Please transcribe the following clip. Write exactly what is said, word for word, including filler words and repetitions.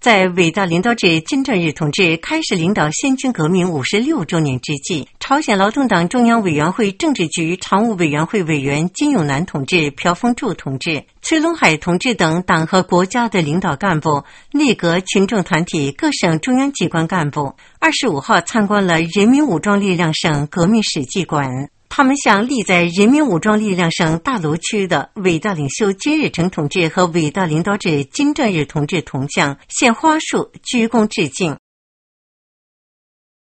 在伟大领导者金正日同志开始领导先军革命五十六周年之际，朝鲜劳动党中央委员会政治局常务委员会委员金永南同志、朴凤柱同志、崔龙海同志等党和国家的领导干部、内阁群众团体、各省中央机关干部，二十五号参观了人民武装力量省革命史迹馆。他们向立在人民武装力量省大楼区的伟大领袖金日成同志和伟大领导者金正日同志铜像献花束，鞠躬致敬。